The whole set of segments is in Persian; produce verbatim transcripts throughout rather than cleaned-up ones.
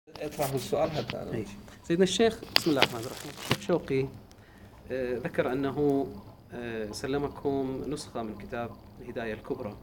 اطرح السؤال حتى أنا أي. سيدنا الشيخ، بسم الله الرحمن الرحيم. الشيخ شوقي آه، ذكر أنه آه، سلمكم نسخة من كتاب الهداية الكبرى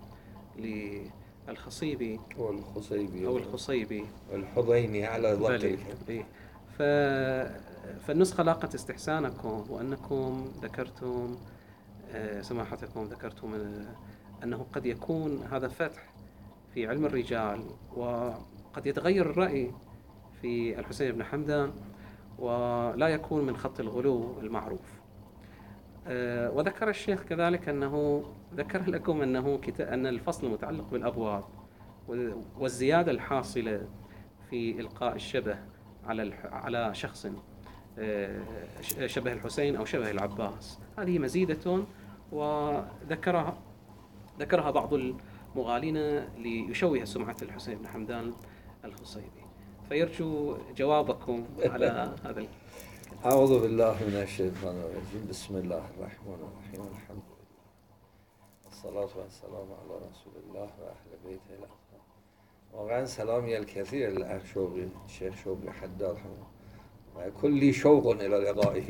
للخصيبي والخصيبي أو الخصيبي والحضيني على ضبط بلي الكلمة. إيه. ف... فالنسخة لاقت استحسانكم، وأنكم ذكرتم آه، سماحتكم ذكرتم آه، أنه قد يكون هذا فتح في علم الرجال، وقد يتغير الرأي في الحسين بن حمدان ولا يكون من خط الغلو المعروف. آه، وذكر الشيخ كذلك أنه ذكر لكم أنه كتا... أن الفصل المتعلق بالأبواب والزيادة الحاصلة في إلقاء الشبه على الح... على شخص آه، شبه الحسين أو شبه العباس، هذه مزيدة، وذكرها ذكرها بعض المغالين ليشوه سمعة الحسين بن حمدان الخصيبي. فيرجو جوابكم على هذا الكلام. أعوذ بالله من الشيطان الرجيم. بسم الله الرحمن الرحيم. الحمد لله والصلاة والسلام على رسول الله وأهل بيته الأطهار. واقعا سلامي الكثير للأخ شوقي الشيخ شوقي حداد، كل شوق إلى لقائه.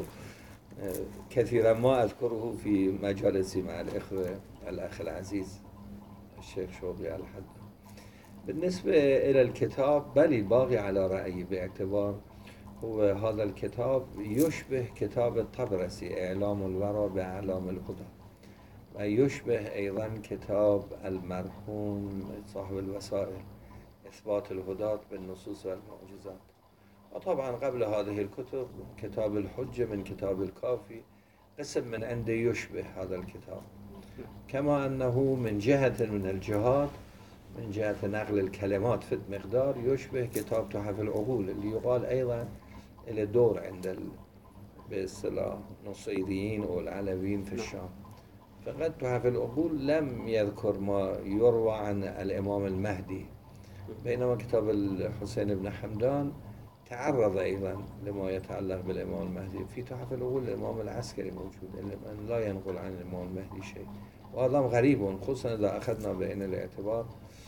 كثيرا ما أذكره في مجالسي مع الإخوة الأخ العزيز الشيخ شوقي الحداد. بالنسبة إلى الكتاب، بل باقي على رأيي، باعتبار هو هذا الكتاب يشبه كتاب الطبرسي إعلام الورى بأعلام الهدى، ويشبه أيضا كتاب المرحوم صاحب الوسائل إثبات الهداة بالنصوص والمعجزات. وطبعا قبل هذه الكتب كتاب الحجة من كتاب الكافي قسم من عنده يشبه هذا الكتاب، كما أنه من جهة من الجهات من جهة نقل الكلمات في المقدار يشبه كتاب تحف العقول، اللي يقال أيضا إلى دور عند ال... باصطلاح نصيريين أو العلويين في الشام. فقد تحف العقول لم يذكر ما يروى عن الإمام المهدي، بينما كتاب الحسين بن حمدان تعرض أيضا لما يتعلق بالإمام المهدي. في تحف العقول الإمام العسكري موجود، الإمام لا ينقل عن الإمام المهدي شيء، وهذا غريب، خصوصا إذا أخذنا بعين الاعتبار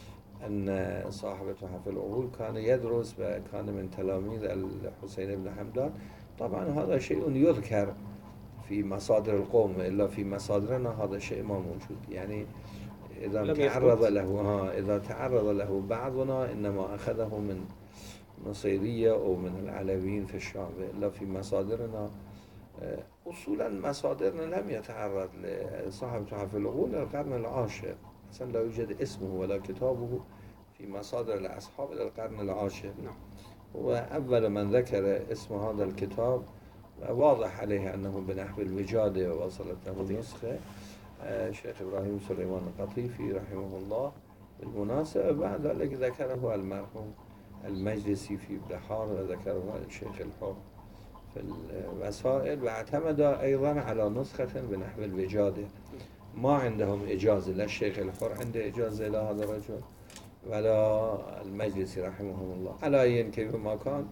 أن صاحب تحف العقول كان يدرس وكان من تلاميذ الحسين بن حمدان. طبعا هذا شيء يذكر في مصادر القوم، إلا في مصادرنا هذا الشيء ما موجود. يعني إذا تعرض له ها إذا تعرض له بعضنا إنما أخذه من نصيرية أو من العلويين في الشام، إلا في مصادرنا أصولا مصادرنا لم يتعرض لصاحب تحف العقول القرن العاشر، أصلا لا يوجد اسمه ولا كتابه في مصادر الأصحاب إلى القرن العاشر. وأول من ذكر اسم هذا الكتاب واضح عليه أنه بنحو الوجادة ووصلت له نسخة الشيخ إبراهيم سليمان القطيفي رحمه الله. بالمناسبة بعد ذلك ذكره المرحوم المجلسي في بحار، وذكره الشيخ الحر في الوسائل، واعتمد أيضا على نسخة بنحو الوجادة. ما عندهم إجازة، لا الشيخ الحر عنده إجازة إلى هذا الرجل ولا المجلسي رحمه الله. على أي كيف ما كان،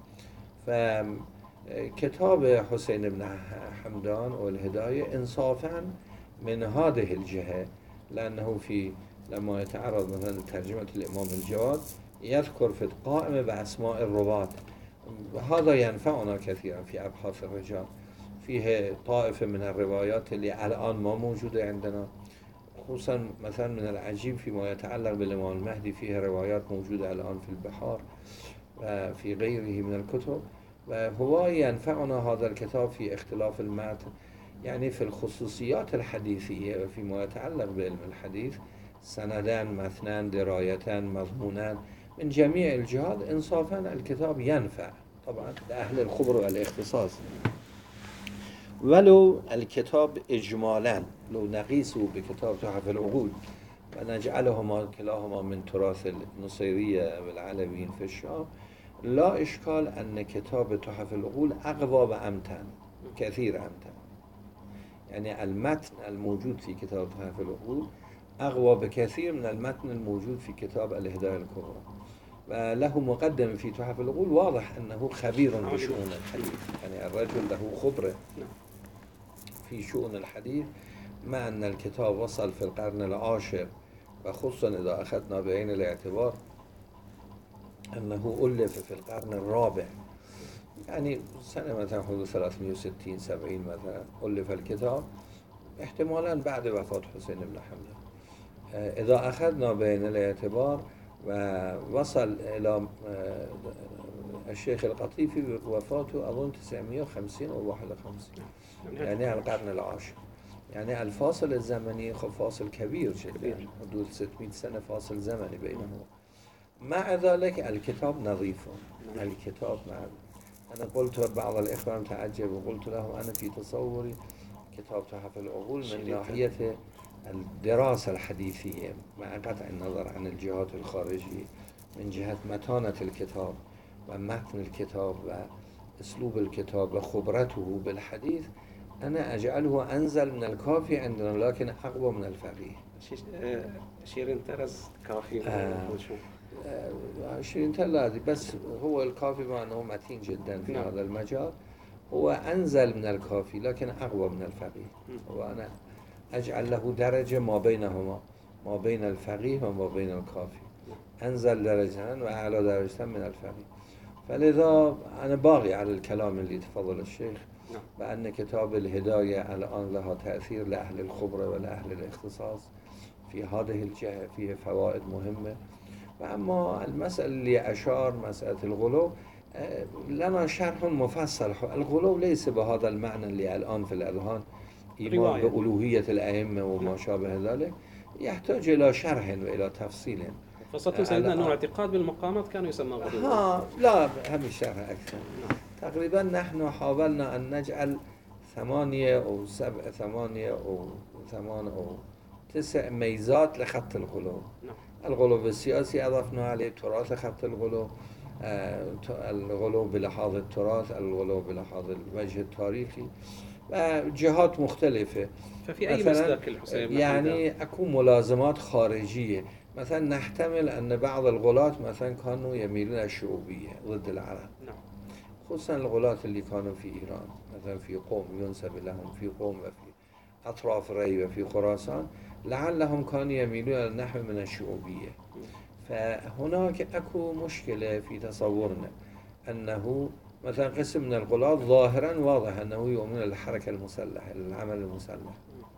فكتاب حسين بن حمدان والهداية إنصافا من هذه الجهة، لأنه في لما يتعرض مثلا ترجمة الإمام الجواد يذكر في القائمة بأسماء الرواة، هذا ينفعنا كثيرا في أبحاث الرجال. فيه طائفة من الروايات اللي الآن ما موجودة عندنا، خصوصا مثلا من العجيب فيما يتعلق بالإمام المهدي فيه روايات موجودة الآن في البحار وفي غيره من الكتب، وهو ينفعنا هذا الكتاب في اختلاف المتن، يعني في الخصوصيات الحديثية وفيما يتعلق بعلم الحديث، سندان مثنان درايتان مضمونان من جميع الجهات. إنصافا الكتاب ينفع طبعا لأهل الخبر والاختصاص، ولو الكتاب إجمالا لو نقيسه بكتاب تحف العقول ونجعلهما كلاهما من تراث النصيرية والعلويين في الشام، لا إشكال أن كتاب تحف العقول أقوى وأمتن، كثير أمتن. يعني المتن الموجود في كتاب تحف العقول أقوى بكثير من المتن الموجود في كتاب الهداية الكبرى، وله مقدم في تحف العقول واضح أنه خبير بشؤون الحديث، يعني الرجل له خبرة في شؤون الحديث، مع أن الكتاب وصل في القرن العاشر، وخصوصا إذا أخذنا بعين الاعتبار أنه ألف في القرن الرابع، يعني سنة مثلا حدود ثلاثمائة وستين سبعين مثلا ألف الكتاب، احتمالا بعد وفاة حسين بن حمزة. إذا أخذنا بعين الاعتبار ووصل إلى الشيخ القطيفي وفاته أظن تسعمائة وخمسين أو واحد وخمسين، يعني القرن العاشر، يعني الفاصل الزمني فاصل كبير جدا، حدود ستمائة سنة فاصل زمني بينهما. مع ذلك الكتاب نظيف، الكتاب مع أنا قلت بعض الإخوان تعجب وقلت لهم أنا في تصوري كتاب تحف العقول من ناحية الدراسة الحديثية مع قطع النظر عن الجهات الخارجية، من جهة متانة الكتاب ومتن الكتاب وأسلوب الكتاب وخبرته بالحديث، أنا أجعله أنزل من الكافي عندنا لكن أقوى من الفقيه. شيرين ترز كافي آه آه شيرين ترز بس هو الكافي مع أنه متين جدا في نعم. هذا المجال هو أنزل من الكافي لكن أقوى من الفقيه، وأنا أجعل له درجة ما بينهما، ما بين الفقيه وما بين الكافي، أنزل درجة وأعلى درجة من الفقيه. فلذا أنا باغي على الكلام اللي تفضل الشيخ بأن كتاب الهداية الآن لها تأثير لأهل الخبرة ولأهل الاختصاص في هذه الجهة، فيه فوائد مهمة. وأما المسألة اللي أشار مسألة الغلو لنا شرح مفصل. الغلو ليس بهذا المعنى اللي الآن في الأذهان إيمان بألوهية الأئمة وما شابه ذلك، يحتاج إلى شرح وإلى تفصيل. خاصة سيدنا أنه الاعتقاد بالمقامات كانوا يسمى غلو. ها لا هم الشرح أكثر. تقريبا نحن حاولنا أن نجعل ثمانية أو سبع ثمانية أو ثمان أو تسع ميزات لخط الغلو. الغلو السياسي أضفنا عليه تراث خط الغلو، آه الغلو بلحاظ التراث، الغلو بلحاظ الوجه التاريخي، جهات مختلفة. ففي أي مسلك الحسين يعني أكو ملازمات خارجية، مثلا نحتمل أن بعض الغلاة مثلا كانوا يميلون الشعوبية ضد العرب، نعم. خصوصا الغلاة اللي كانوا في إيران، مثلا في قوم ينسب لهم في قوم وفي أطراف ري وفي خراسان، لعلهم كانوا يميلون إلى النحو من الشعوبية. فهناك أكو مشكلة في تصورنا أنه مثلا قسم من الغلاة ظاهرا واضح أنه يؤمن الحركة المسلحة العمل المسلح،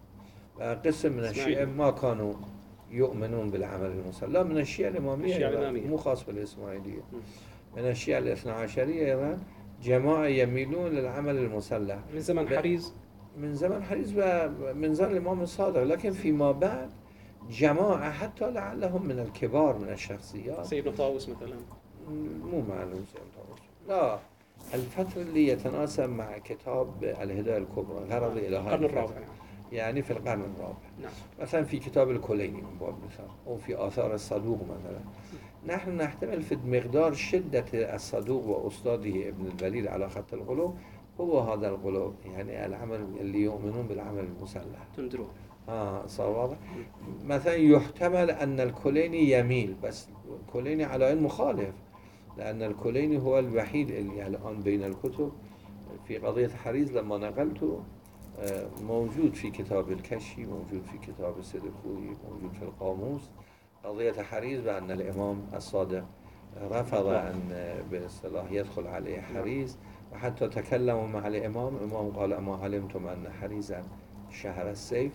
وقسم من الشيعة ما كانوا يؤمنون بالعمل المسلح، لا من الشيعة الإمامية مو خاص بالإسماعيلية، من الشيعة الاثنى عشرية أيضا جماعة يميلون للعمل المسلح من زمن حريز من زمن حريز ومن زمن الإمام الصادق، لكن فيما بعد جماعة حتى لعلهم من الكبار من الشخصيات، سيدنا طاووس مثلا، مو معلوم سيدنا طاووس، لا الفترة اللي يتناسب مع كتاب الهداية الكبرى غرض إلى هذا الفترة، يعني في القرن الرابع. نعم. مثلا في كتاب الكليني من باب مثال، أو في آثار الصدوق مثلا، نحن نحتمل في مقدار شدة الصدوق وأستاذه ابن البليل على خط الغلو هو هذا الغلو، يعني العمل اللي يؤمنون بالعمل المسلح تندرو. آه صار واضح. مثلا يحتمل أن الكليني يميل، بس الكليني على علم مخالف، لأن الكليني هو الوحيد اللي الآن بين الكتب في قضية حريز لما نقلته موجود في كتاب الكشي، موجود في كتاب السيد الخوئي، موجود في القاموس، قضية حريز بأن الإمام الصادق رفض أن باصطلاح يدخل عليه حريز، وحتى تكلموا مع الإمام، الإمام قال أما علمتم أن حريزا شهر السيف،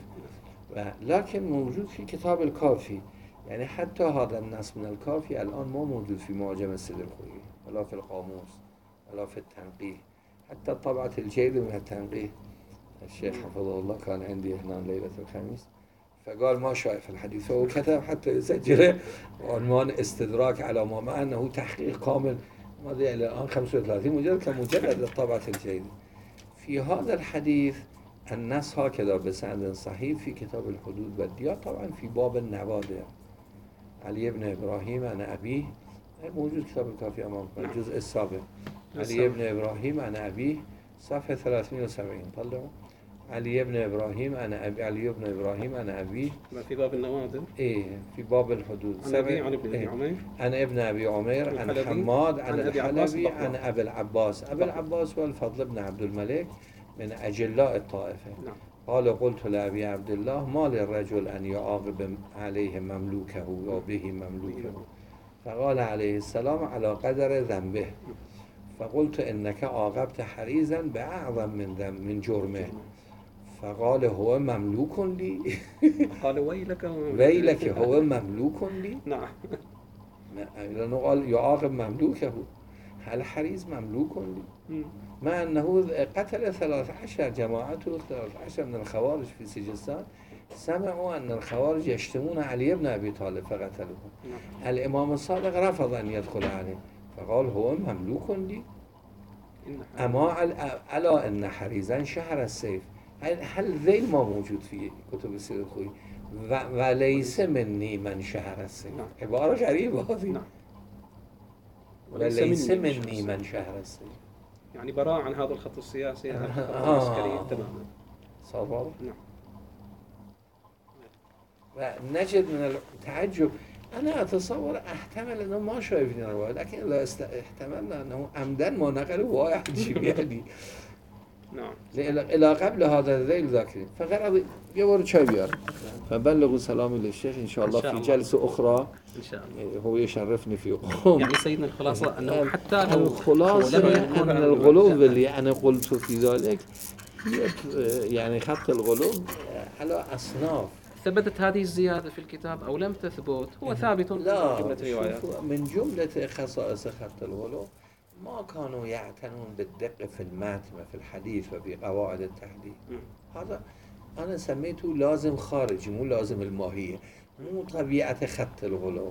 لكن موجود في كتاب الكافي، يعني حتى هذا النص من الكافي الآن مو موجود في معجم السيد الخوئي ولا في القاموس ولا في التنقيه، حتى طبعة الجيد من التنقيه الشيخ حفظه الله كان عندي هنا ليلة الخميس، فقال ما شايف الحديث، هو كتب حتى يسجله عنوان استدراك على ما مع أنه تحقيق كامل ماضي إلى الآن خمسة وثلاثين مجلد كمجلد للطبعة الجيدة. في هذا الحديث النص هكذا بسند صحيح في كتاب الحدود والديار، طبعا في باب النوادر، علي بن إبراهيم عن أبيه، موجود كتاب الكافي أمامكم الجزء السابع، علي بن إبراهيم عن أبيه صفحة ثلاثمائة وسبعين، طلعوا علي بن إبراهيم أنا أبي علي بن إبراهيم أنا أبيه في باب النوادر، إيه في باب الحدود عن أبي عن ابن أبي عمير، عن ابن أبي عمير عن حماد عن الحلبي عن أبي العباس، أبي العباس والفضل بن عبد الملك من أجلاء الطائفة. نعم. قال قلت لأبي عبد الله ما للرجل أن يعاقب عليه مملوكه وبه مملوكه، فقال عليه السلام على قدر ذنبه فقلت انك عاقبت حريزا باعظم من ذنب من جرمه فقال هو مملوك لي قال ويلك ويلك هو مملوك لي نعم لأنه قال يعاقب مملوكه هل حريز مملوك لي مع أنه قتل ثلاث عشر جماعته ثلاث عشر من الخوارج في سجستان سمعوا أن الخوارج يشتمون علي بن أبي طالب فقتلوه الإمام الصادق رفض أن يدخل عليه فقال هو مملوك لي أما ألا أن حريزا شهر السيف هل ذيل ما موجود في كتب السيرة الخوي وليس مني من شهر السيف عبارة غريبة هذه وليس مني من شهر السيف يعني براء عن هذا الخط السياسي عن الخط العسكري تماما صار نعم ونجد من التعجب أنا أتصور أحتمل أنه ما شايفين الرواية لكن إذا احتملنا أنه عمدا ما نقلوا واحد جيبيالي نعم إلى قبل هذا الذيل ذاكرين فقال يورد شاي بيار فبلغوا سلامي للشيخ إن شاء الله في جلسة أخرى إن شاء الله هو يشرفني في قوم يعني سيدنا الخلاصة أنه حتى لو الخلاصة أن الغلو اللي أنا قلت في ذلك يعني خط الغلو على أصناف ثبتت هذه الزيادة في الكتاب أو لم تثبت هو ثابت من جملة روايات من جملة خصائص خط الغلو ما كانوا يعتنون بالدقة في المتن وفي الحديث وفي قواعد التحديث هذا أنا سميته لازم خارجي مو لازم الماهية مو طبيعة خط الغلو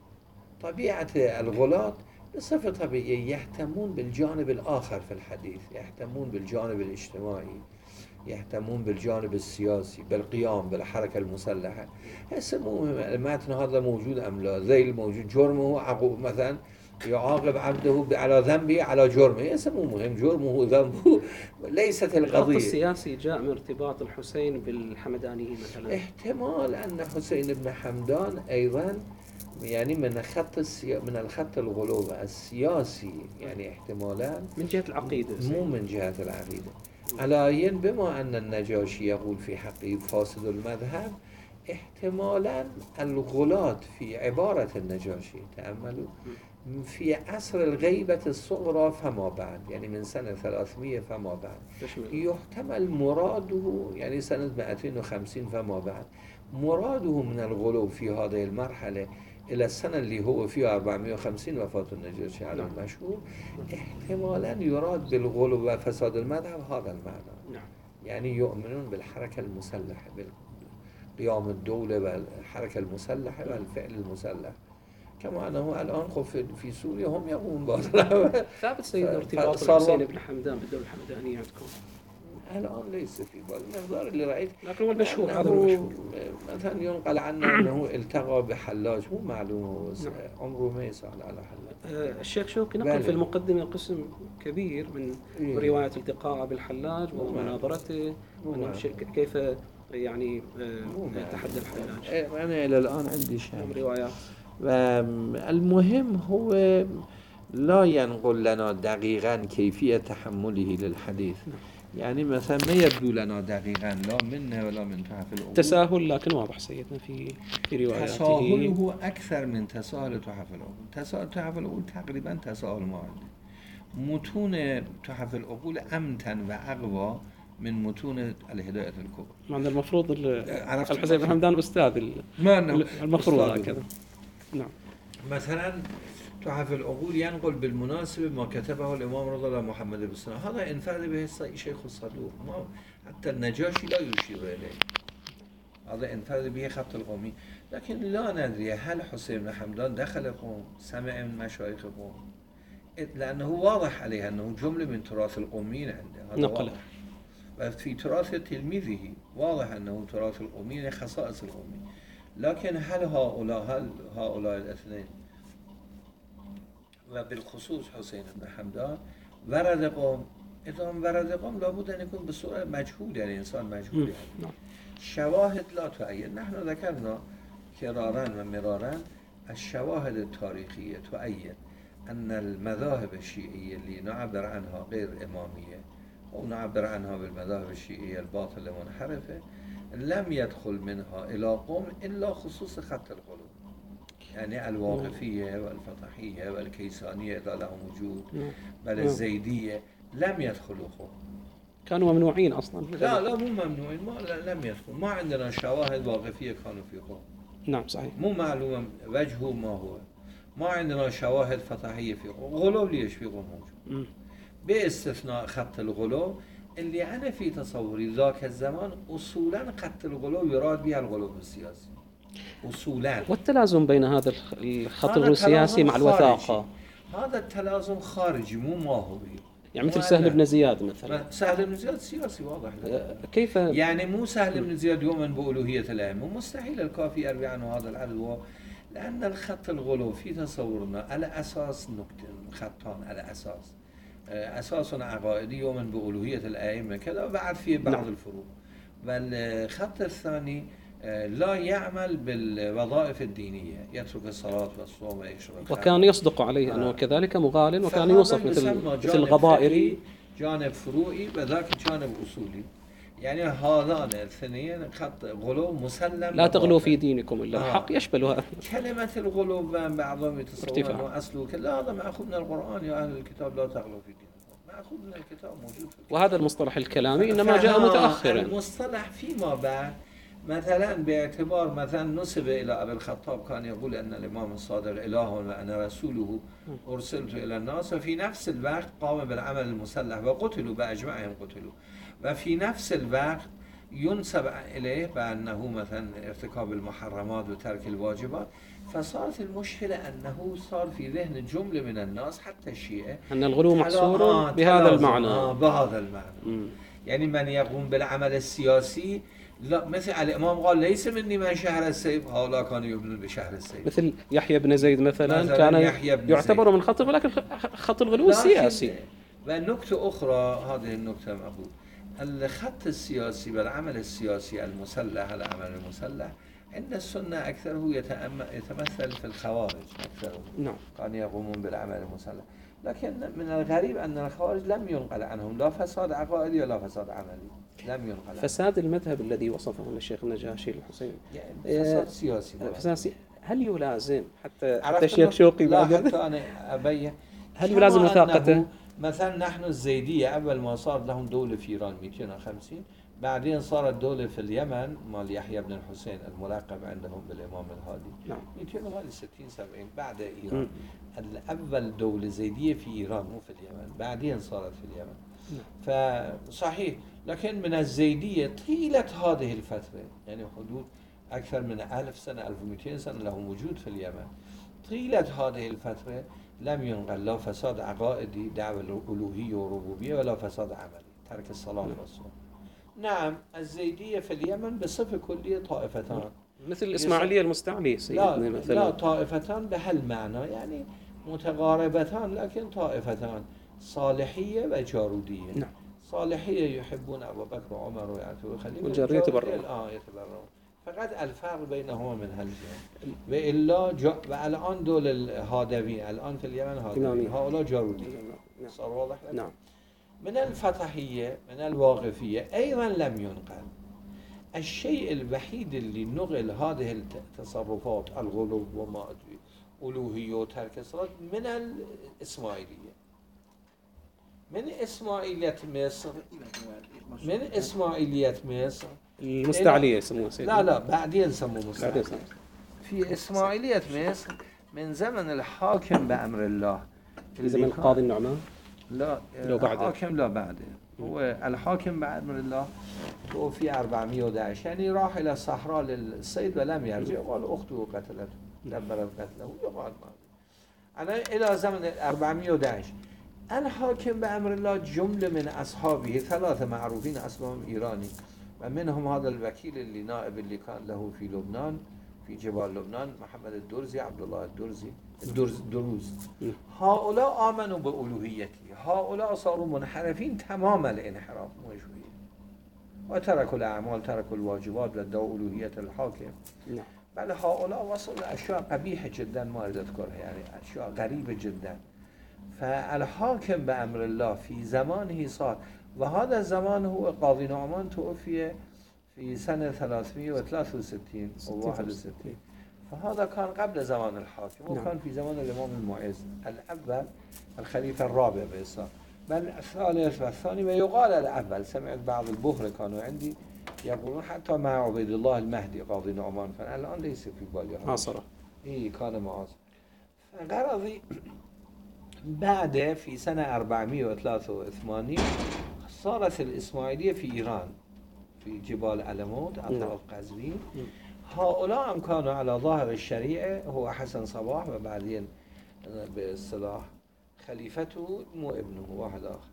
طبيعة الغلاة بصفة طبيعية يهتمون بالجانب الآخر في الحديث يهتمون بالجانب الاجتماعي يهتمون بالجانب السياسي بالقيام بالحركة المسلحة يسموه المتن هذا موجود أم لا زي الموجود جرمه عقوب مثلا يعاقب عبده على ذنبه على جرمه يسموه مهم جرمه ذنبه ليست القضية الخط السياسي جاء من ارتباط الحسين بالحمدانيين مثلا احتمال أن حسين بن حمدان أيضا يعني من خط السيا... من الخط الغلو السياسي يعني احتمالا من جهة العقيدة مو من جهة العقيدة على بما أن النجاشي يقول في حقه فاسد المذهب احتمالا الغلاة في عبارة النجاشي تأملوا في عصر الغيبة الصغرى فما بعد يعني من سنة ثلاثمية فما بعد يحتمل مراده يعني سنة مئتين وخمسين فما بعد مراده من الغلو في هذه المرحلة إلى السنة اللي هو فيها أربعمائة وخمسين وفاة النجاشي على المشهور احتمالا يراد بالغلو وفساد المذهب هذا المعنى يعني يؤمنون بالحركة المسلحة بالقيام الدولة والحركة المسلحة والفعل المسلح كما أنه الآن في سوريا هم يقومون بهذا ثابت سيدنا ارتباط الحسين بن حمدان بالدولة الحمدانية عندكم الآن ليس في بالي المقدار اللي رأيت لكن هو المشهور هذا المشهور مثلا ينقل عنه أنه التقى بحلاج مو معلوم عمره ما يسأل على حلاج الشيخ شوقي نقل في المقدمة قسم كبير من رواية التقاء بالحلاج ومناظرته وأنه كيف يعني تحدى الحلاج أنا إلى الآن عندي شيء روايات المهم هو لا ينقل لنا دقيقا كيفية تحمله للحديث يعني مثلا ما يبدو لنا دقيقا لا منه ولا من تحف العقول تساهل لكن واضح سيدنا في في رواياته تساهله أكثر من تساهل تحف العقول تساهل تحف العقول تقريبا تساهل ما عنده متون تحف العقول أمتن وأقوى من متون الهداية الكبرى معنى المفروض الحسين بن حمدان أستاذ المفروض هكذا نعم مثلا تحف العقول ينقل بالمناسبة ما كتبه الإمام رضي الله محمد بن سنة هذا انفرد به شيخ الصدوق ما حتى النجاشي لا يشير إليه هذا انفرد به خط القومي لكن لا ندري هل حسين بن حمدان دخل قوم سمع من مشايخ قوم لأنه واضح عليه أنه جملة من تراث القوميين عنده هذا نقله وفي تراث تلميذه واضح أنه تراث القوميين خصائص القومي لكن هل هؤلاء هل هؤلاء الاثنين وبالخصوص حسين بن حمدان ورد قوم إذا ورد قوم لابد أن يكون بصورة مجهول يعني إنسان مجهول يعني. شواهد لا تؤيد نحن ذكرنا كرارا ومرارا الشواهد التاريخية تؤيد أن المذاهب الشيعية اللي نعبر عنها غير إمامية أو نعبر عنها بالمذاهب الشيعية الباطلة منحرفة لم يدخل منها إلى قوم إلا خصوص خط الغلو يعني الواقفية والفتحية والكيسانية إذا لهم وجود، نعم. بل نعم. الزيدية لم يدخلوا خو. كانوا ممنوعين أصلا. لا لا مو ممنوعين، ما لا لم يدخلوا، ما عندنا شواهد واقفية كانوا في خو. نعم صحيح. مو معلوم وجهه ما هو، ما عندنا شواهد فتحية في خو. غلو ليش في خو موجود، باستثناء خط الغلو اللي أنا في تصوري ذاك الزمان أصولا خط الغلو يراد بها الغلو السياسي أصولا. والتلازم بين هذا الخط هذا السياسي مع تلازم الوثاقة. خارجي. هذا التلازم خارجي مو ماهوي. يعني مثل سهل بن زياد مثلا. سهل بن زياد سياسي واضح. كيف يعني مو سهل بن زياد يؤمن بألوهية الأئمة، مستحيل الكافي يروي عنه هذا العدد، هو لأن الخط الغلو في تصورنا على أساس نكتة خطان، على أساس أساس عقائدي يؤمن بألوهية الأئمة كذا، وبعد فيه بعض نعم. الفروق. والخط الثاني لا يعمل بالوظائف الدينية، يترك الصلاة والصوم ويشرب. وكان يصدق عليه آه. أنه كذلك مغال، وكان يوصف مثل مثل الغضائري، جانب فروعي وذاك جانب أصولي. يعني هذان الاثنين خط غلو مسلم. لا تغلو في دينكم إلا الحق. آه. يشمل هذا. كلمة الغلو بعضهم يتصور أنه أصله كلا، هذا مأخوذ من القرآن، يا أهل الكتاب لا تغلو في دينكم، مأخوذ من الكتاب، موجود في الكتاب. وهذا المصطلح الكلامي إنما جاء متأخرا. المصطلح فيما بعد مثلا باعتبار مثلا نسب إلى أبي الخطاب كان يقول أن الإمام الصادق إله وأنا رسوله أرسلت إلى الناس، وفي نفس الوقت قام بالعمل المسلح وقتلوا بأجمعهم قتلوا، وفي نفس الوقت ينسب إليه بأنه مثلا ارتكاب المحرمات وترك الواجبات. فصارت المشكلة أنه صار في ذهن جملة من الناس حتى الشيعة أن الغلو محصور بهذا المعنى. آه بهذا المعنى. م. يعني من يقوم بالعمل السياسي، لا مثل الإمام قال ليس مني من شهر السيف، هؤلاء كانوا يؤمنون بشهر السيف. مثل يحيى بن زيد مثلا, مثلاً كان يعتبر من خط، ولكن خط الغلو السياسي. ونكتة أخرى، هذه النكتة مأخوذ الخط السياسي والعمل السياسي المسلح، العمل المسلح عند السنة أكثره يتمثل في الخوارج أكثره. نعم. كانوا يقومون بالعمل المسلح، لكن من الغريب أن الخوارج لم ينقل عنهم لا فساد عقائدي ولا فساد عملي، لم ينقل عنهم. فساد المذهب الذي وصفه الشيخ النجاشي الحسين يعني فساد سياسي. فساد هل يلازم حتى حتى الشيخ شوقي بعد حتى أنا أبين هل يلازم وثاقته؟ مثلا نحن الزيدية أول ما صار لهم دولة في إيران مئتين وخمسين، بعدين صارت دولة في اليمن مال يحيى بن الحسين الملقب عندهم بالإمام الهادي. نعم. مئتين وستين سبعين بعد إيران. الأول دولة زيدية في إيران مو في اليمن، بعدين صارت في اليمن. نعم. فصحيح، لكن من الزيدية طيلة هذه الفترة، يعني حدود أكثر من ألف سنة ألف ومئتين سنة لهم وجود في اليمن، طيلة هذه الفترة لم ينقل لا فساد عقائدي دعوة الألوهية والربوبية ولا فساد عملي ترك الصلاة والصوم. نعم الزيدية في اليمن بصفة كلية طائفتان، مثل الإسماعيلية المستعلي سيدنا مثلا. لا طائفتان بهالمعنى، يعني متقاربتان لكن طائفتان، صالحية وجارودية. نعم. صالحية يحبون أبو بكر وعمر ويعتبرون خليفة، والجارودية يتبرعون. آه يتبرعون، فقط الفرق بينهما من هالجهة. وإلا جا... والآن دول الهادويين الآن في اليمن هادويين، هؤلاء جاروديين. نعم. صار واضح لك؟ نعم. من الفتحية من الواقفية أيضا لم ينقل. الشيء الوحيد اللي نقل هذه التصرفات الغلو وما أدري ألوهية وترك الصلاة من الإسماعيلية، من إسماعيلية مصر، من إسماعيلية مصر المستعلية يسموها سيدنا. لا لا بعدين سموه مستعلية. في إسماعيلية مصر من زمن الحاكم بأمر الله، في زمن القاضي النعمان. لا الحاكم لا بعده، هو الحاكم بأمر الله توفي أربعمئة وأحد عشر، يعني راح إلى الصحراء للصيد ولم يرجع، قال أخته قتلته دبرت قتله يقال ما أنا إلى زمن أربعمئة وأحد عشر. الحاكم بأمر الله جملة من أصحابه ثلاثة معروفين أصلهم إيراني، ومنهم هذا الوكيل اللي نائب اللي كان له في لبنان في جبال لبنان محمد الدرزي، عبد الله الدرزي الدرز دروز. هؤلاء آمنوا بألوهيته، هؤلاء صاروا منحرفين تمام الانحراف مو شوية، وتركوا الأعمال تركوا الواجبات وادعوا ألوهية الحاكم. نعم. بل هؤلاء وصلوا لأشياء قبيحة جدا ما أريد أذكرها، يعني أشياء غريبة جدا. فالحاكم بأمر الله في زمانه صار، وهذا الزمان هو قاضي نعمان توفي في سنة ثلاثمئة وثلاثة وستين أو واحد وستين، فهذا كان قبل زمان الحاكم نعم. وكان في زمان الإمام المعز الأول الخليفة الرابع بإسلام، بل الثالث والثاني، ويقال الأول. سمعت بعض البهر كانوا عندي يقولون حتى مع عبيد الله المهدي قاضي نعمان، فالآن ليس في بالي هذا. عاصرة. إيه كان معاصر. فغرضي بعد في سنة أربعمائة وثلاثة وثمانين صارت الإسماعيلية في إيران في جبال ألموت أطراف قزوين. هؤلاء هم كانوا على ظاهر الشريعة، هو حسن صباح وبعدين باصطلاح خليفته مو ابنه واحد آخر.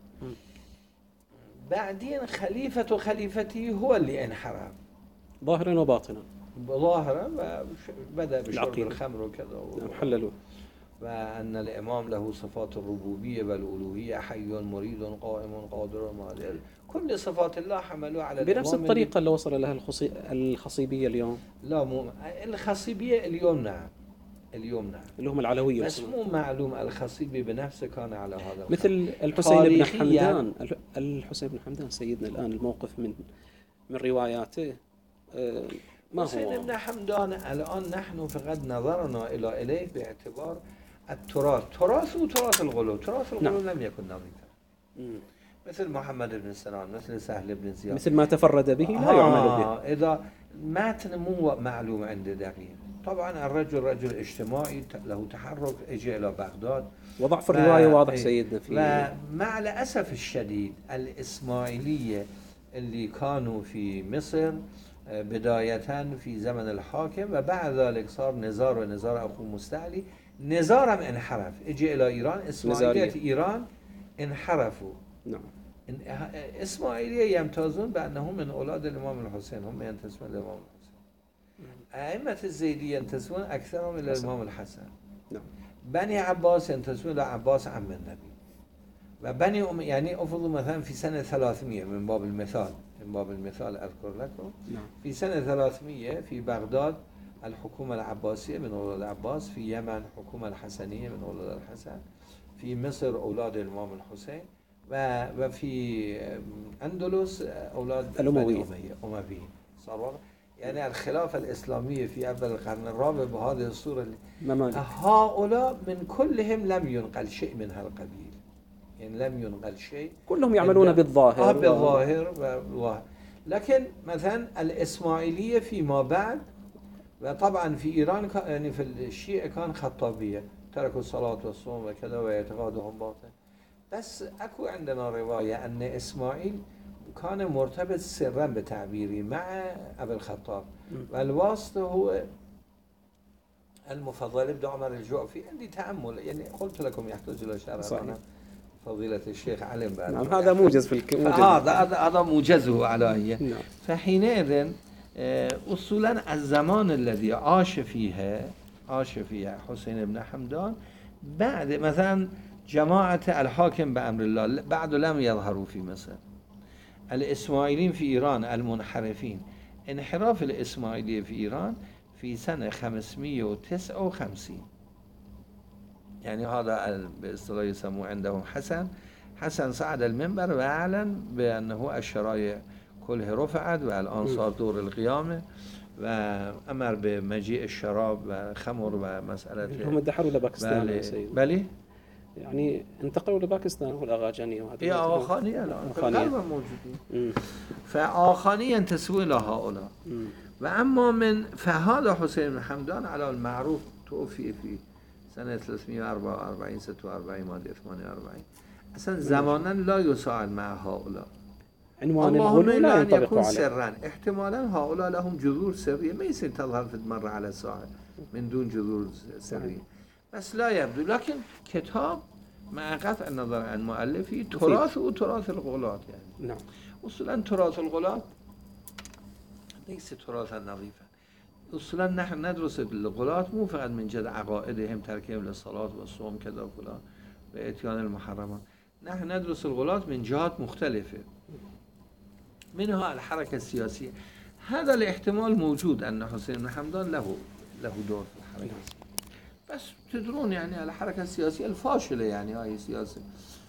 بعدين خليفة خليفتي هو اللي انحرف ظاهرا وباطنا. ظاهرا بدأ بشرب العقيدة. الخمر وكذا، نعم حللوه. وأن الإمام له صفات الربوبية والألوهية، حي مريد قائم قادر مادر، كل صفات الله حملوها على الإمام. بنفس الطريقة اللي وصل لها الخصي... الخصيبية اليوم. لا مو الخصيبية اليوم نعم، اليوم نعم، اللي هم العلوية بس مو معلوم الخصيبي بنفسه كان على هذا. مثل الحسين بن حمدان. الحسين بن حمدان سيدنا الآن الموقف من من رواياته ما هو؟ الحسين بن حمدان الآن نحن فقد نظرنا إلى إليه باعتبار التراث، تراث وتراث الغلو. تراث الغلو نعم. لم يكن نظيفا، مثل محمد بن سنان، مثل سهل بن زياد، مثل ما تفرد به لا آه يعمل به. إذا ماتن مو معلوم عند دقيق. طبعا الرجل رجل اجتماعي له تحرك، اجى إلى بغداد، وضعف الرواية واضح ايه سيدنا فيه. ومع الأسف الشديد الإسماعيلية اللي كانوا في مصر بداية في زمن الحاكم وبعد ذلك صار نزار ونزار أخو مستعلي، نزارهم انحرف، اجى إلى إيران. إسماعيلية إيران انحرفوا. نعم. إسماعيلية يمتازون بأنهم من أولاد الإمام الحسين، هم ينتسبون للإمام الحسين. أئمة الزيدية ينتسبون أكثرهم إلى الإمام الحسن. نعم. بني عباس ينتسبون إلى عباس عم النبي. وبني أم يعني أفضل مثلا في سنة ثلاثمائة من باب المثال، من باب المثال أذكر لكم. نعم. في سنة ثلاثمائة في بغداد الحكومة العباسية من أولاد العباس، في يمن حكومة الحسنية من أولاد الحسن، في مصر أولاد الإمام الحسين، وفي أندلس أولاد الأمويين. أمويين. صار يعني الخلافة الإسلامية في أول القرن الرابع بهذه الصورة. ممالك. هؤلاء من كلهم لم ينقل شيء من هالقبيل، يعني لم ينقل شيء، كلهم يعملون بالظاهر. آه بالظاهر و... لكن مثلا الإسماعيلية فيما بعد، وطبعا في إيران يعني في الشيعة كان خطابية، تركوا الصلاة والصوم وكذا واعتقادهم باطل. بس أكو عندنا رواية أن إسماعيل كان مرتبط سرا بتعبيري مع أبي الخطاب، والواسطة هو المفضل ابن عمر الجعفي. عندي تأمل، يعني قلت لكم يحتاج إلى شرح أنا فضيلة الشيخ علم بعد. نعم هذا موجز في الك... هذا هذا موجزه عليه. نعم. فحينئذ أصولا الزمان الذي عاش فيها عاش فيها حسين بن حمدان بعد مثلا جماعة الحاكم بأمر الله بعد لم يظهروا في مصر. الإسماعيليين في إيران المنحرفين، انحراف الإسماعيلية في إيران في سنة خمسمائة وتسعة وخمسين، يعني هذا باصطلاح يسموه عندهم حسن. حسن صعد المنبر وأعلن بأنه الشرائع كلها رفعت والآن صار دور القيامة، وأمر بمجيء الشراب والخمر ومسألة. هم ادحروا لباكستان يا سيدي. بلي يعني انتقلوا لباكستان والأغاجانية وهذه. هي آخانية الآن غالبا موجودين. فآخانية ينتسبون إلى هؤلاء. وأما من فهذا حسين بن حمدان على المعروف توفي في سنة ثلاثمائة وأربعة وأربعين ستة وأربعين مادة ثمانية وأربعين. أصلا زمانا لا يساعد مع هؤلاء. عنوان الغلو لا ينطبق عليه. سرا احتمالا هؤلاء لهم جذور سرية ما يصير تظهر في مرة على الساحة من دون جذور سرية، بس لا يبدو. لكن كتاب مع قطع النظر عن مؤلفي تراث وتراث الغلاة، يعني نعم. أصلا تراث الغلاة ليس تراثا نظيفا. أصلا نحن ندرس الغلاة مو فقط من جد عقائدهم، تركهم للصلاة والصوم كذا وفلان بإتيان المحرمات. نحن ندرس الغلاة من جهات مختلفة، منها الحركة السياسية. هذا الاحتمال موجود أن حسين بن حمدان له له دور في الحركة السياسية. بس تدرون يعني الحركة السياسية الفاشلة، يعني هاي السياسة.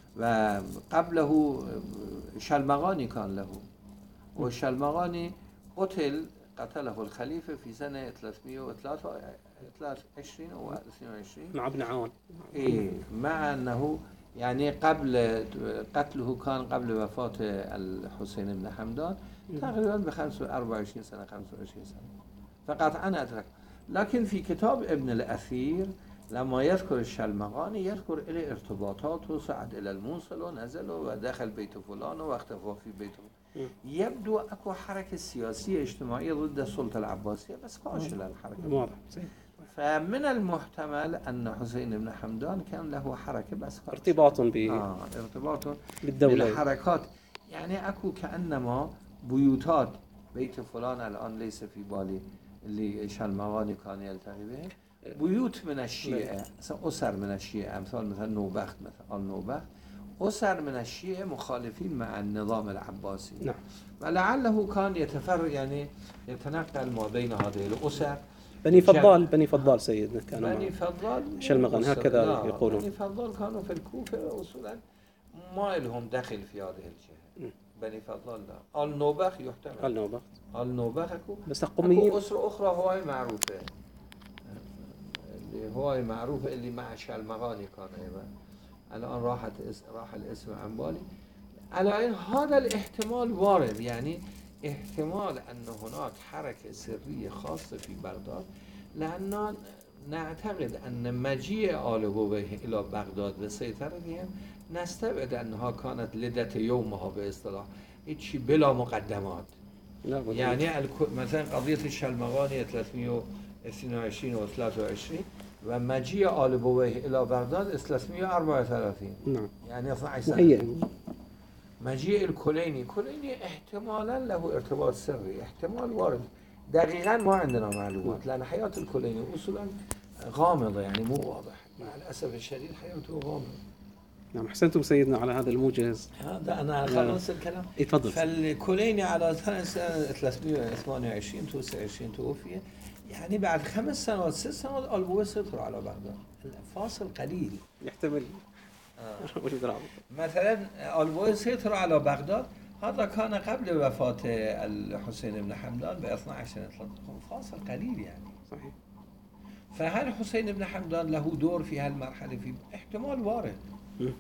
وقبله شلمغاني كان له، والشلمغاني قتل قتله الخليفة في سنة ثلاثمائة وثلاثة ثلاثة وعشرين أو اثنين وعشرين مع ابن عون. إيه، مع أنه يعني قبل قتله كان قبل وفاة الحسين بن حمدان تقريبا ب أربعة وعشرين سنة خمسة وعشرين سنة، فقط أنا أدرك. لكن في كتاب ابن الأثير لما يذكر الشلمغاني يذكر إلى ارتباطات وصعد إلى الموصل ونزل ودخل بيت فلان واختفى في بيت فلان. يبدو أكو حركة سياسية اجتماعية ضد السلطة العباسية بس فاشلة الحركة. واضح. فمن المحتمل أن حسين بن حمدان كان له حركة بس فاشلة. ارتباط ب آه ارتباط بالدولة، بالحركات. يعني أكو كأنما بيوتات بيت فلان الآن ليس في بالي اللي شلمغاني كان يلتقي به، بيوت من الشيعة، أسر من الشيعة، أمثال مثلا نوبخت، مثلا آل نوبخت، أسر من الشيعة مخالفين مع النظام العباسي. نعم. ولعله كان يتفرق يعني يتنقل ما بين هذه الأسر. بني فضال بني فضال سيدنا كانوا بني فضال شلمغان هكذا لا. يقولون. بني فضال كانوا في الكوفة أصولا ما لهم دخل في هذه الجهة. بني فضال لا. آل نوبخت يحتمل. آل نوبخت. آل نوبخت أكو. بس قوميين. أكو أسرة أخرى هواي معروفة. اللي هواي معروفة اللي مع شلمغاني كان أيضا. الآن راحت راح الاسم عن بالي. على أن هذا الاحتمال وارد، يعني احتمال أن هناك حركة سرية خاصة في بغداد، لأننا نعتقد أن مجيء آل بويه إلى بغداد وسيطرتهم نستبعد أنها كانت لدة يومها باصطلاح، هيك بلا مقدمات. يعني مثلا قضية الشلمغاني ثلاثمئة واثنين وعشرين و ثلاثة وعشرين و مجيء آل بويه إلى بغداد ثلاثمئة وأربعة وثلاثين. نعم. يعني اثنا عشر سنة. مجيء الكليني، كليني احتمالا له ارتباط سري، احتمال وارد، دقيقا ما عندنا معلومات لأن حياة الكليني أصولا غامضة، يعني مو واضح، مع الأسف الشديد حياته غامضة. نعم. أحسنتم سيدنا على هذا الموجز. هذا أنا خلص الكلام. اتفضل. فالكليني على سنة ثلاثمئة وثمانية وعشرين تسعة وعشرين توفي، يعني بعد خمس سنوات ست سنوات آل بويه سيطر على بغداد، الفاصل قليل يحتمل. آه. مثلا آل بويه سيطر على بغداد، هذا كان قبل وفاة الحسين بن حمدان ب اثنا عشر سنة، فاصل قليل يعني. صحيح. فهل حسين بن حمدان له دور في هالمرحلة؟ في احتمال وارد. م.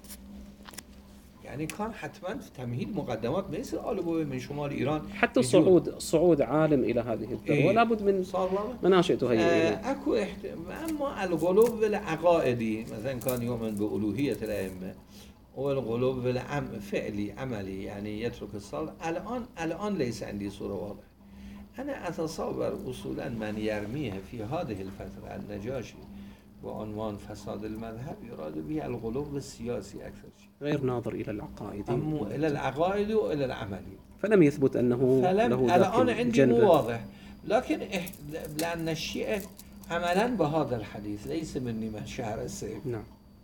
يعني كان حتما في تمهيد مقدمات ليس آل بويه من شمال إيران حتى الصعود صعود عالم إلى هذه الدولة إيه؟ ولا بد من مناشئ تهيئ. آه اكو احت... اما الغلو العقائدي مثلا كان يؤمن بألوهية الأئمة، والغلو بالعم فعلي عملي يعني يترك الصلاة. الآن الآن ليس عندي صورة واضحة. أنا أتصور أصولا من يرميه في هذه الفترة النجاشي بعنوان فساد المذهب يراد به الغلو السياسي أكثر شيء، غير ناظر إلى العقائد، أم إلى العقائد وإلى العملي. فلم يثبت أنه فلم له الآن عندي جنبة. مو واضح، لكن إح... لأن الشيعة عملا بهذا الحديث ليس مني من شعر السيف. نعم.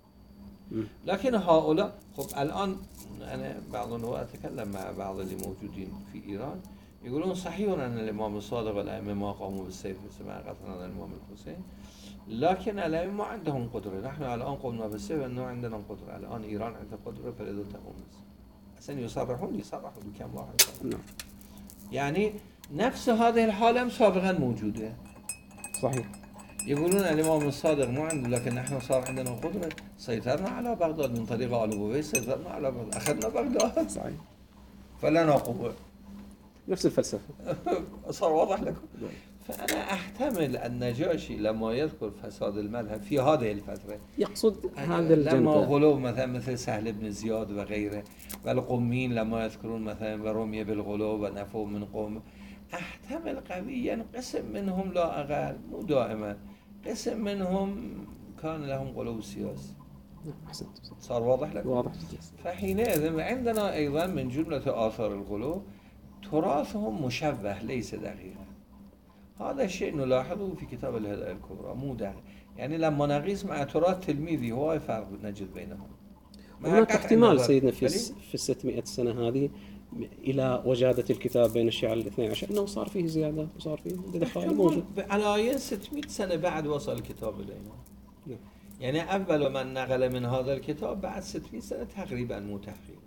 لكن هؤلاء خب الآن أنا بعض الوقت أتكلم مع بعض اللي موجودين في إيران يقولون صحيح أن الإمام الصادق والأئمة ما قاموا بالسيف مثل ما قتلنا الإمام الحسين، لكن الأئمة ما عندهم قدرة. نحن الآن قمنا بالسيف أنه عندنا قدرة، الآن إيران عندها قدرة فلذا تقوم بالسيف. أحسن يصرحون يصرحوا بكم واحد. نعم. يعني نفس هذه الحالة سابقا موجودة. صحيح. يقولون الإمام الصادق مو عنده، لكن نحن صار عندنا قدرة، سيطرنا على بغداد من طريق آل بويه، سيطرنا على بغداد، أخذنا بغداد. صحيح. فلنا قوة. نفس الفلسفة. صار واضح لكم. فأنا أحتمل النجاشي لما يذكر فساد المذهب في هذه الفترة يقصد هذا الجنب، لما غلو مثلا مثل سهل بن زياد وغيره، والقوميين لما يذكرون مثلا ورمي بالغلو ونفوا من قوم، أحتمل قويا قسم منهم لا أقل مو دائما، قسم منهم كان لهم غلو سياسي. أحسنت. صار واضح لكم؟ واضح. فحينئذ عندنا أيضا من جملة آثار الغلو تراثهم مشبه ليس دقيقا. هذا الشيء نلاحظه في كتاب الهدايا الكبرى، مو دقيق. يعني لما نقيس مع تراث تلميذي هو فرق نجد بينهم. هناك احتمال سيدنا في في الستمائة سنة هذه إلى وجادة الكتاب بين الشيعة الاثنين عشر أنه صار فيه زيادة وصار فيه دخائل موجود. على ستمائة سنة بعد وصل الكتاب إلينا. نعم. يعني أول من نقل من هذا الكتاب بعد ستمائة سنة تقريبا مو تحقيقا.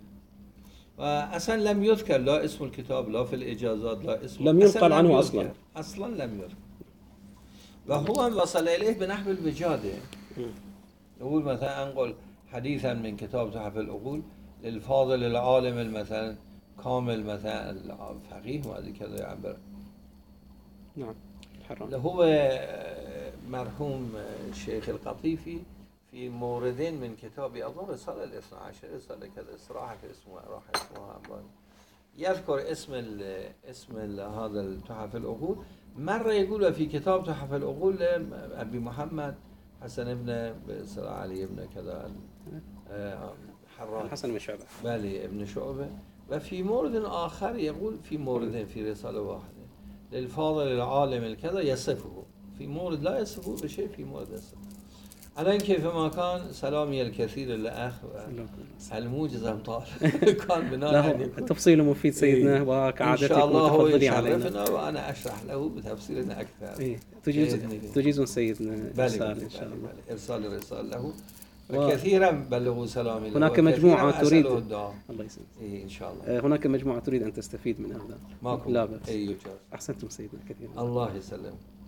وأصلا لم يذكر لا اسم الكتاب لا في الإجازات لا اسم، لم ينقل عنه أصلا أصلا لم يذكر. وهو وصل إليه بنحو الوجادة. يقول مثلا أنقل حديثا من كتاب تحف العقول للفاضل العالم مثلا كامل مثلا الفقيه وهذه كذا يعبر. نعم. حرام. هو مرحوم الشيخ القطيفي في موردين من كتاب أظن رسالة الاثنى عشر رسالة كذا استراحة اسمها راح اسمها يذكر اسم ال اسم ال هذا التحف العقول. مرة يقول في كتاب تحف العقول أبي محمد حسن ابن صلاح علي ابن كذا حران حسن بن شعبة بالي ابن شعبة. وفي مورد آخر يقول في موردين في رسالة واحدة للفاضل العالم الكذا يصفه، في مورد لا يصفه بشيء، في مورد يصفه. على كيفما كان سلامي الكثير للأخ الموجز أمطار كان بناء التفصيل مفيد سيدنا وكعادتك إن شاء الله هو يشرفنا وأنا أشرح له بتفصيل أكثر. إيه. تجيز تجيزون سيدنا إرسال إن شاء الله إرسال الرسالة له وكثيرا بلغوا سلامي. هناك مجموعة تريد الله يسلمك إيه إن شاء الله. هناك مجموعة تريد أن تستفيد من هذا. ماكو لا بأس. أيوة. أحسنتم سيدنا كثيرا. الله يسلمك.